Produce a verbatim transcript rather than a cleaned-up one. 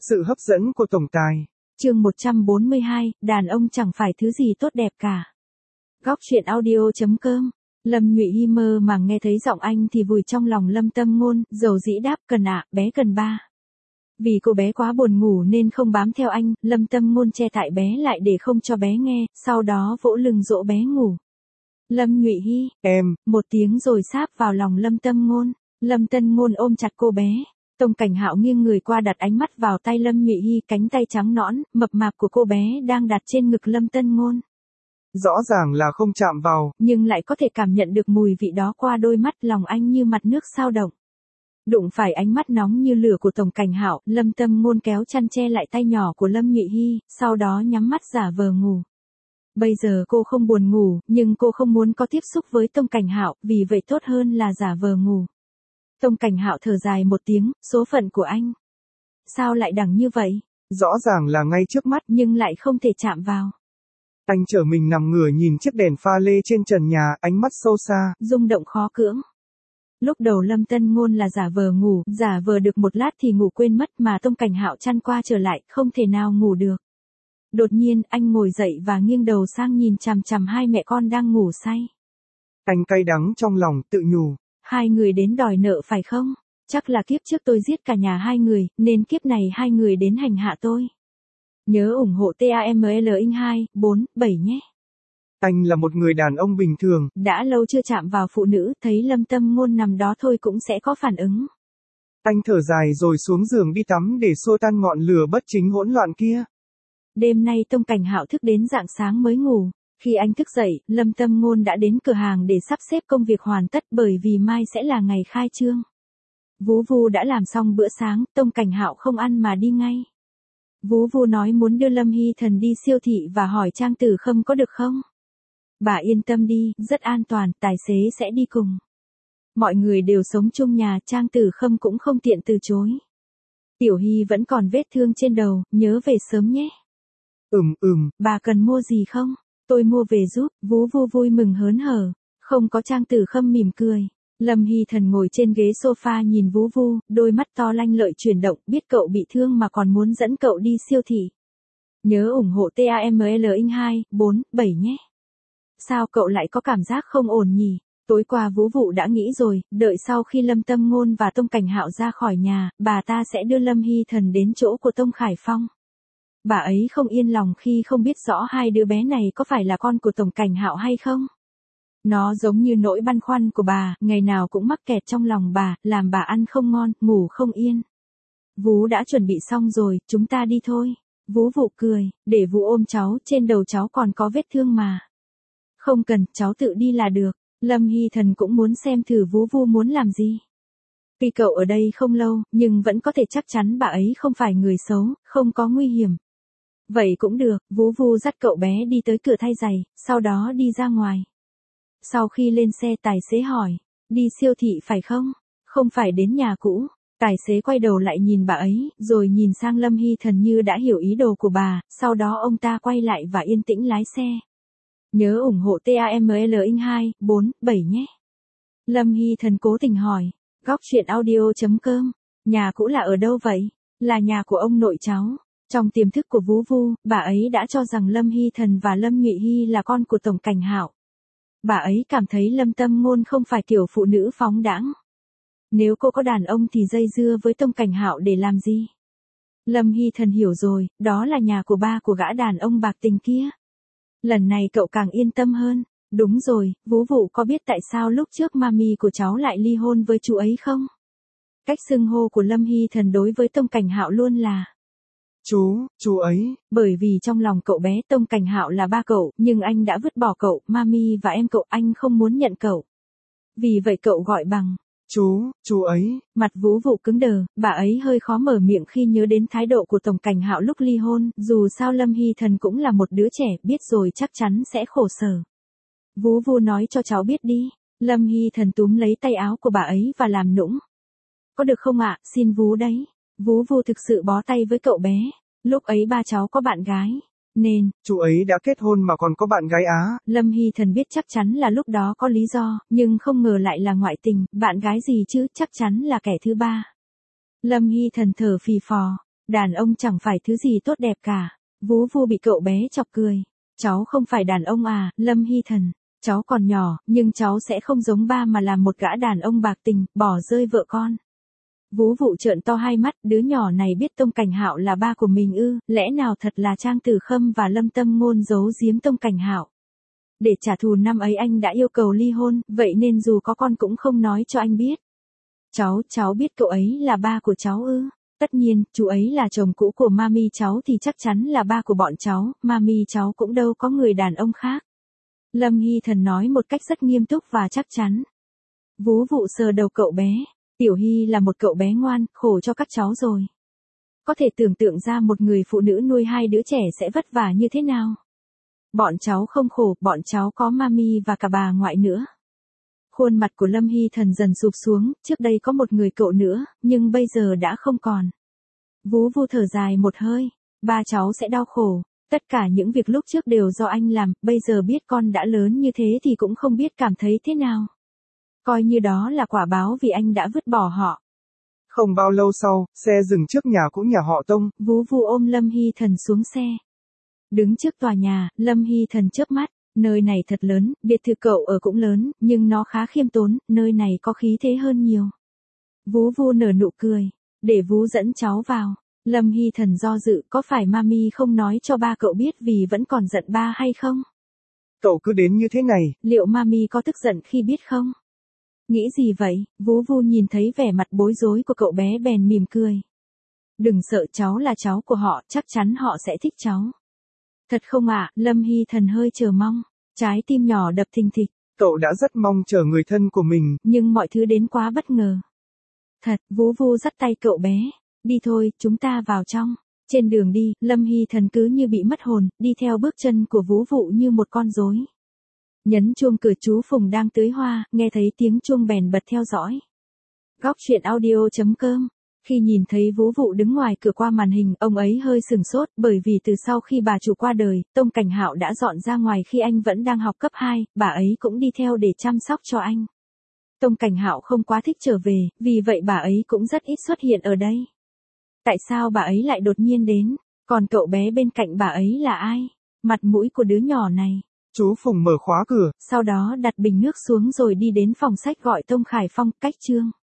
Sự hấp dẫn của tổng tài. Chương một trăm bốn mươi hai, đàn ông chẳng phải thứ gì tốt đẹp cả. Góc truyện audio chấm com. Lâm Nhụy Hi mơ màng nghe thấy giọng anh thì vùi trong lòng Lâm Tâm Ngôn, dầu dĩ đáp cần ạ, bé cần ba. Vì cô bé quá buồn ngủ nên không bám theo anh, Lâm Tâm Ngôn che tại bé lại để không cho bé nghe, sau đó vỗ lưng dỗ bé ngủ. Lâm Nhụy Hi, Em, một tiếng rồi sáp vào lòng Lâm Tâm Ngôn. Lâm Tân Ngôn ôm chặt cô bé. Tông Cảnh Hạo nghiêng người qua đặt ánh mắt vào tay Lâm Nhụy Hi, cánh tay trắng nõn, mập mạp của cô bé đang đặt trên ngực Lâm Tân Ngôn. rõ ràng là không chạm vào, Nhưng lại có thể cảm nhận được mùi vị đó qua đôi mắt, lòng anh như mặt nước sao động. Đụng phải ánh mắt nóng như lửa của Tổng Cảnh Hạo, Lâm Tâm Ngôn kéo chăn che lại tay nhỏ của Lâm Nhụy Hi, sau đó nhắm mắt giả vờ ngủ. Bây giờ cô không buồn ngủ, nhưng cô không muốn có tiếp xúc với Tông Cảnh Hạo, vì vậy tốt hơn là giả vờ ngủ. Tông Cảnh Hạo thở dài một tiếng, số phận của anh. Sao lại đẳng như vậy? rõ ràng là ngay trước mắt, Nhưng lại không thể chạm vào. anh trở mình nằm ngửa nhìn chiếc đèn pha lê trên trần nhà, ánh mắt sâu xa, Rung động khó cưỡng. Lúc đầu Lâm Tân Ngôn là giả vờ ngủ, giả vờ được một lát thì ngủ quên mất mà Tông Cảnh Hạo chăn qua trở lại, không thể nào ngủ được. Đột nhiên, anh ngồi dậy và nghiêng đầu sang nhìn chằm chằm hai mẹ con đang ngủ say. anh cay đắng trong lòng, tự nhủ. Hai người đến đòi nợ phải không? Chắc là kiếp trước tôi giết cả nhà hai người, nên kiếp này hai người đến hành hạ tôi. Nhớ ủng hộ TAML in hai, bốn, bảy nhé. Anh là một người đàn ông bình thường. Đã lâu chưa chạm vào phụ nữ, thấy Lâm Tâm Ngôn nằm đó thôi cũng sẽ có phản ứng. Anh thở dài rồi xuống giường đi tắm để xua tan ngọn lửa bất chính hỗn loạn kia. Đêm nay Tông Cảnh Hạo thức đến rạng sáng mới ngủ. Khi anh thức dậy, Lâm Tâm Ngôn đã đến cửa hàng để sắp xếp công việc hoàn tất bởi vì mai sẽ là ngày khai trương. Vú Vu đã làm xong bữa sáng, Tông Cảnh Hạo không ăn mà đi ngay. Vú Vu nói muốn đưa Lâm Hy Thần đi siêu thị và hỏi Trang Tử Khâm có được không? Bà yên tâm đi, rất an toàn, tài xế sẽ đi cùng. Mọi người đều sống chung nhà, Trang Tử Khâm cũng không tiện từ chối. Tiểu Hy vẫn còn vết thương trên đầu, nhớ về sớm nhé. Ừm ừm, Bà cần mua gì không? Tôi mua về giúp. Vú Vu vui mừng hớn hở. Không có Trang Tử Khâm mỉm cười. Lâm Hy Thần ngồi trên ghế sofa nhìn Vú Vu, đôi mắt to lanh lợi chuyển động, biết cậu bị thương mà còn muốn dẫn cậu đi siêu thị. Nhớ ủng hộ TAML in hai, bốn, bảy nhé. Sao cậu lại có cảm giác không ổn nhỉ? Tối qua Vũ Vụ đã nghĩ rồi, đợi sau khi Lâm Tâm Ngôn và Tông Cảnh Hạo ra khỏi nhà, bà ta sẽ đưa Lâm Hy Thần đến chỗ của Tông Khải Phong. Bà ấy không yên lòng khi không biết rõ hai đứa bé này có phải là con của Tổng Cảnh Hạo hay không. Nó giống như nỗi băn khoăn của bà, ngày nào cũng mắc kẹt trong lòng bà, làm bà ăn không ngon, ngủ không yên. Vú đã chuẩn bị xong rồi, chúng ta đi thôi. Vú Vụ cười, để Vú ôm cháu, trên đầu cháu còn có vết thương mà. Không cần, cháu tự đi là được. Lâm Hy Thần cũng muốn xem thử Vú Vu muốn làm gì. Tuy cậu ở đây không lâu, nhưng vẫn có thể chắc chắn bà ấy không phải người xấu, không có nguy hiểm. Vậy cũng được, Vú Vu dắt cậu bé đi tới cửa thay giày, sau đó đi ra ngoài. Sau khi lên xe tài xế hỏi, đi siêu thị phải không? Không phải đến nhà cũ. Tài xế quay đầu lại nhìn bà ấy, rồi nhìn sang Lâm Hy Thần như đã hiểu ý đồ của bà, sau đó ông ta quay lại và yên tĩnh lái xe. Nhớ ủng hộ TAML in hai, bốn, bảy nhé. Lâm Hy Thần cố tình hỏi, góc truyện audio chấm com, nhà cũ là ở đâu vậy? Là nhà của ông nội cháu. Trong tiềm thức của Vú Vu, bà ấy đã cho rằng Lâm Hy Thần và Lâm Nhụy Hi là con của Tổng Cảnh Hạo. Bà ấy cảm thấy Lâm Tâm Ngôn không phải kiểu phụ nữ phóng đãng. Nếu cô có đàn ông thì dây dưa với Tông Cảnh Hạo để làm gì? Lâm Hy Thần hiểu rồi, đó là nhà của ba của gã đàn ông bạc tình kia. Lần này cậu càng yên tâm hơn. Đúng rồi, Vú Vụ có biết tại sao lúc trước mami của cháu lại ly hôn với chú ấy không? Cách xưng hô của Lâm Hy Thần đối với Tông Cảnh Hạo luôn là chú, chú ấy. Bởi vì trong lòng cậu bé Tông Cảnh Hạo là ba cậu, nhưng anh đã vứt bỏ cậu, mami và em cậu, anh không muốn nhận cậu. Vì vậy cậu gọi bằng Chú, chú ấy. Mặt Vú Vụ cứng đờ, bà ấy hơi khó mở miệng khi nhớ đến thái độ của Tổng Cảnh Hạo lúc ly hôn, dù sao Lâm Hy Thần cũng là một đứa trẻ, biết rồi chắc chắn sẽ khổ sở. Vú Vu nói cho cháu biết đi. Lâm Hy Thần túm lấy tay áo của bà ấy và làm nũng. Có được không ạ, xin Vú đấy. Vú Vu thực sự bó tay với cậu bé. Lúc ấy ba cháu có bạn gái. Nên, chú ấy đã kết hôn mà còn có bạn gái á. Lâm Hy Thần biết chắc chắn là lúc đó có lý do, nhưng không ngờ lại là ngoại tình, bạn gái gì chứ, chắc chắn là kẻ thứ ba. Lâm Hy Thần thở phì phò, Đàn ông chẳng phải thứ gì tốt đẹp cả. Vú Vu bị cậu bé chọc cười. Cháu không phải đàn ông à, Lâm Hy Thần. Cháu còn nhỏ, nhưng cháu sẽ không giống ba mà làm một gã đàn ông bạc tình, bỏ rơi vợ con. Vú Vụ trợn to hai mắt, đứa nhỏ này biết Tông Cảnh Hạo là ba của mình ư, lẽ nào thật là Trang Tử Khâm và Lâm Tâm Ngôn giấu giếm Tông Cảnh Hạo. Để trả thù năm ấy anh đã yêu cầu ly hôn, vậy nên dù có con cũng không nói cho anh biết. Cháu, cháu biết cậu ấy là ba của cháu ư? Tất nhiên, chú ấy là chồng cũ của mami cháu thì chắc chắn là ba của bọn cháu, mami cháu cũng đâu có người đàn ông khác. Lâm Hy Thần nói một cách rất nghiêm túc và chắc chắn. Vú Vụ sờ đầu cậu bé. Tiểu Hy là một cậu bé ngoan, khổ cho các cháu rồi. Có thể tưởng tượng ra một người phụ nữ nuôi hai đứa trẻ sẽ vất vả như thế nào. Bọn cháu không khổ, bọn cháu có mami và cả bà ngoại nữa. Khuôn mặt của Lâm Hy Thần dần sụp xuống, trước đây có một người cậu nữa, nhưng bây giờ đã không còn. Vú Vu thở dài một hơi, ba cháu sẽ đau khổ, tất cả những việc lúc trước đều do anh làm, bây giờ biết con đã lớn như thế thì cũng không biết cảm thấy thế nào. Coi như đó là quả báo vì anh đã vứt bỏ họ. Không bao lâu sau, xe dừng trước nhà cũ nhà họ Tông. Vú Vu ôm Lâm Hy Thần xuống xe. Đứng trước tòa nhà, Lâm Hy Thần chớp mắt. Nơi này thật lớn, biệt thự cậu ở cũng lớn, nhưng nó khá khiêm tốn, nơi này có khí thế hơn nhiều. Vú Vu nở nụ cười. Để Vú dẫn cháu vào. Lâm Hy Thần do dự, có phải mami không nói cho ba cậu biết vì vẫn còn giận ba hay không? Cậu cứ đến như thế này. Liệu mami có tức giận khi biết không? Nghĩ gì vậy? Vú Vu nhìn thấy vẻ mặt bối rối của cậu bé bèn mỉm cười. Đừng sợ, cháu là cháu của họ, chắc chắn họ sẽ thích cháu. Thật không ạ? À? Lâm Hy Thần hơi chờ mong. Trái tim nhỏ đập thình thịch. Cậu đã rất mong chờ người thân của mình. Nhưng mọi thứ đến quá bất ngờ. Thật, Vú Vu dắt tay cậu bé. Đi thôi, chúng ta vào trong. Trên đường đi, Lâm Hy Thần cứ như bị mất hồn, đi theo bước chân của Vú Vụ như một con rối. Nhấn chuông cửa, chú Phùng đang tưới hoa, nghe thấy tiếng chuông bèn bật theo dõi. Góc truyện audio chấm com. Khi nhìn thấy Vú Vụ đứng ngoài cửa qua màn hình, ông ấy hơi sừng sốt, bởi vì từ sau khi bà chủ qua đời, Tông Cảnh Hạo đã dọn ra ngoài khi anh vẫn đang học cấp hai, bà ấy cũng đi theo để chăm sóc cho anh. Tông Cảnh Hạo không quá thích trở về, vì vậy bà ấy cũng rất ít xuất hiện ở đây. Tại sao bà ấy lại đột nhiên đến? Còn cậu bé bên cạnh bà ấy là ai? Mặt mũi của đứa nhỏ này. Chú Phùng mở khóa cửa. Sau đó đặt bình nước xuống rồi đi đến phòng sách gọi Tông Khải Phong, cách chương.